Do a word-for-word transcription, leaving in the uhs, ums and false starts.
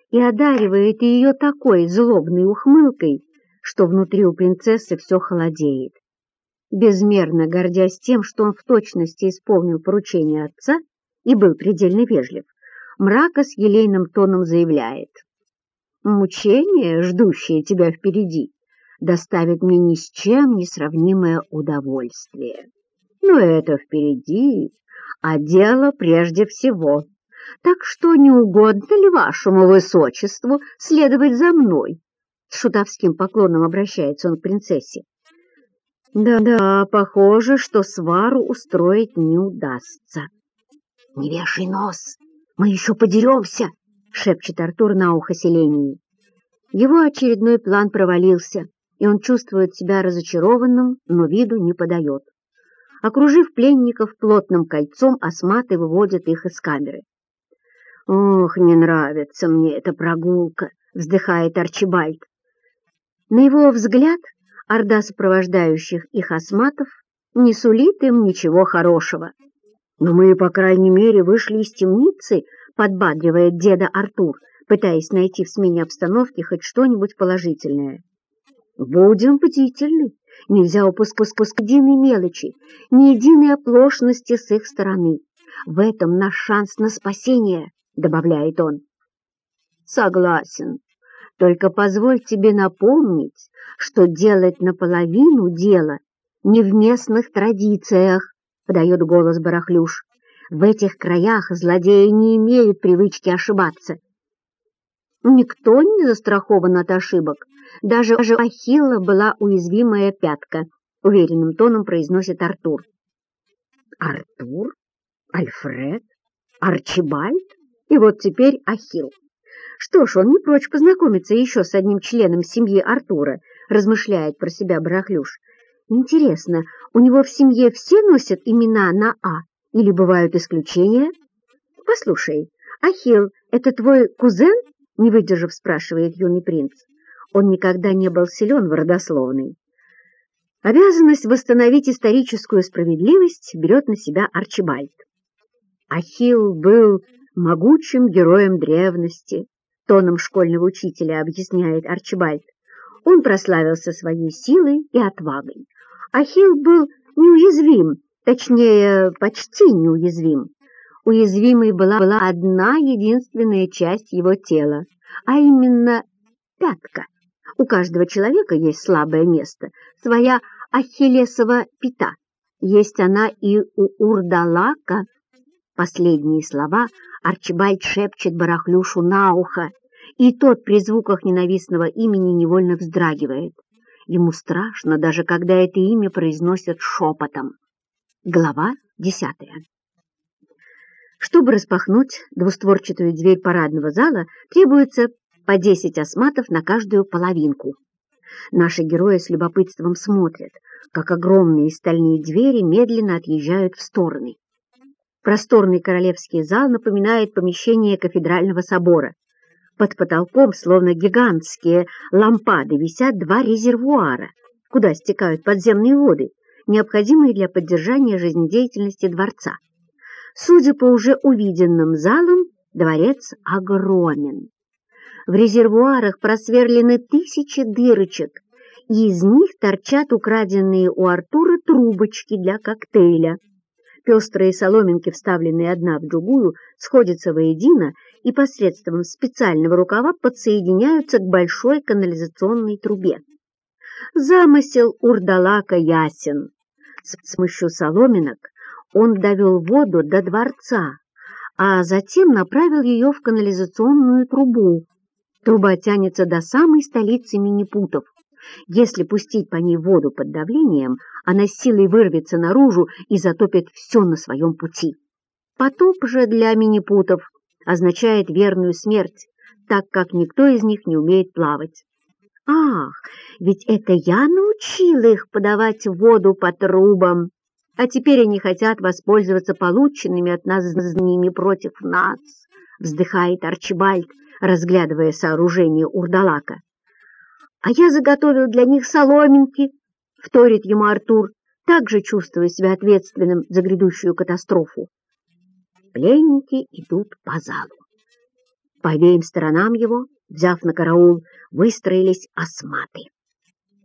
и одаривает ее такой злобной ухмылкой, что внутри у принцессы все холодеет. Безмерно гордясь тем, что он в точности исполнил поручение отца и был предельно вежлив, Мрака с елейным тоном заявляет: «Мучение, ждущее тебя впереди, доставит мне ни с чем не сравнимое удовольствие. Но это впереди, а дело прежде всего. Так что не угодно ли вашему высочеству следовать за мной?» С шутовским поклоном обращается он к принцессе. Да-да, похоже, что свару устроить не удастся. «Не вешай нос, мы еще подеремся!» — шепчет Артур на ухо Селении. Его очередной план провалился, и он чувствует себя разочарованным, но виду не подает. Окружив пленников плотным кольцом, осматы выводят их из камеры. «Ох, не нравится мне эта прогулка!» — вздыхает Арчибальд. На его взгляд, орда сопровождающих их осматов не сулит им ничего хорошего. «Но мы, по крайней мере, вышли из темницы», — подбадривает деда Артур, пытаясь найти в смене обстановки хоть что-нибудь положительное. «Будем бдительны. Нельзя упускать ни единой мелочи, ни единой оплошности с их стороны. В этом наш шанс на спасение», — добавляет он. «Согласен. Только позволь тебе напомнить, что делать наполовину дела не в местных традициях», — подает голос Барахлюш. «В этих краях злодеи не имеют привычки ошибаться». «Никто не застрахован от ошибок. Даже у Ахилла была уязвимая пятка», — уверенным тоном произносит Артур. «Артур? Альфред? Арчибальд? И вот теперь Ахилл. Что ж, он не прочь познакомиться еще с одним членом семьи Артура», — размышляет про себя Барахлюш. «Интересно, у него в семье все носят имена на «А» или бывают исключения?» «Послушай, Ахилл — это твой кузен?» — не выдержав, спрашивает юный принц. Он никогда не был силен в родословной. Обязанность восстановить историческую справедливость берет на себя Арчибальд. Ахилл был могучим героем древности, тоном школьного учителя объясняет Арчибальд. Он прославился своей силой и отвагой. Ахилл был неуязвим, точнее, почти неуязвим. Уязвимой была, была одна единственная часть его тела, а именно пятка. У каждого человека есть слабое место, своя ахиллесова пята. Есть она и у урдалака. Последние слова Арчибальд шепчет Барахлюшу на ухо, и тот при звуках ненавистного имени невольно вздрагивает. Ему страшно, даже когда это имя произносят шепотом. Глава десятая. Чтобы распахнуть двустворчатую дверь парадного зала, требуется по десять осматов на каждую половинку. Наши герои с любопытством смотрят, как огромные стальные двери медленно отъезжают в стороны. Просторный королевский зал напоминает помещение кафедрального собора. Под потолком, словно гигантские лампады, висят два резервуара, куда стекают подземные воды, необходимые для поддержания жизнедеятельности дворца. Судя по уже увиденным залам, дворец огромен. В резервуарах просверлены тысячи дырочек, и из них торчат украденные у Артура трубочки для коктейля. Пестрые соломинки, вставленные одна в другую, сходятся воедино и посредством специального рукава подсоединяются к большой канализационной трубе. Замысел урдалака ясен. С помощью соломинок он довел воду до дворца, а затем направил ее в канализационную трубу. Труба тянется до самой столицы Минипутов. Если пустить по ней воду под давлением, она силой вырвется наружу и затопит все на своем пути. Потоп же для Минипутов означает верную смерть, так как никто из них не умеет плавать. Ах, ведь это я научила их подавать воду по трубам, а теперь они хотят воспользоваться полученными от нас знаниями против нас, вздыхает Арчибальд, разглядывая сооружение урдалака. «А я заготовил для них соломинки», — вторит ему Артур, также чувствуя себя ответственным за грядущую катастрофу. Пленники идут по залу. По обеим сторонам его, взяв на караул, выстроились осматы.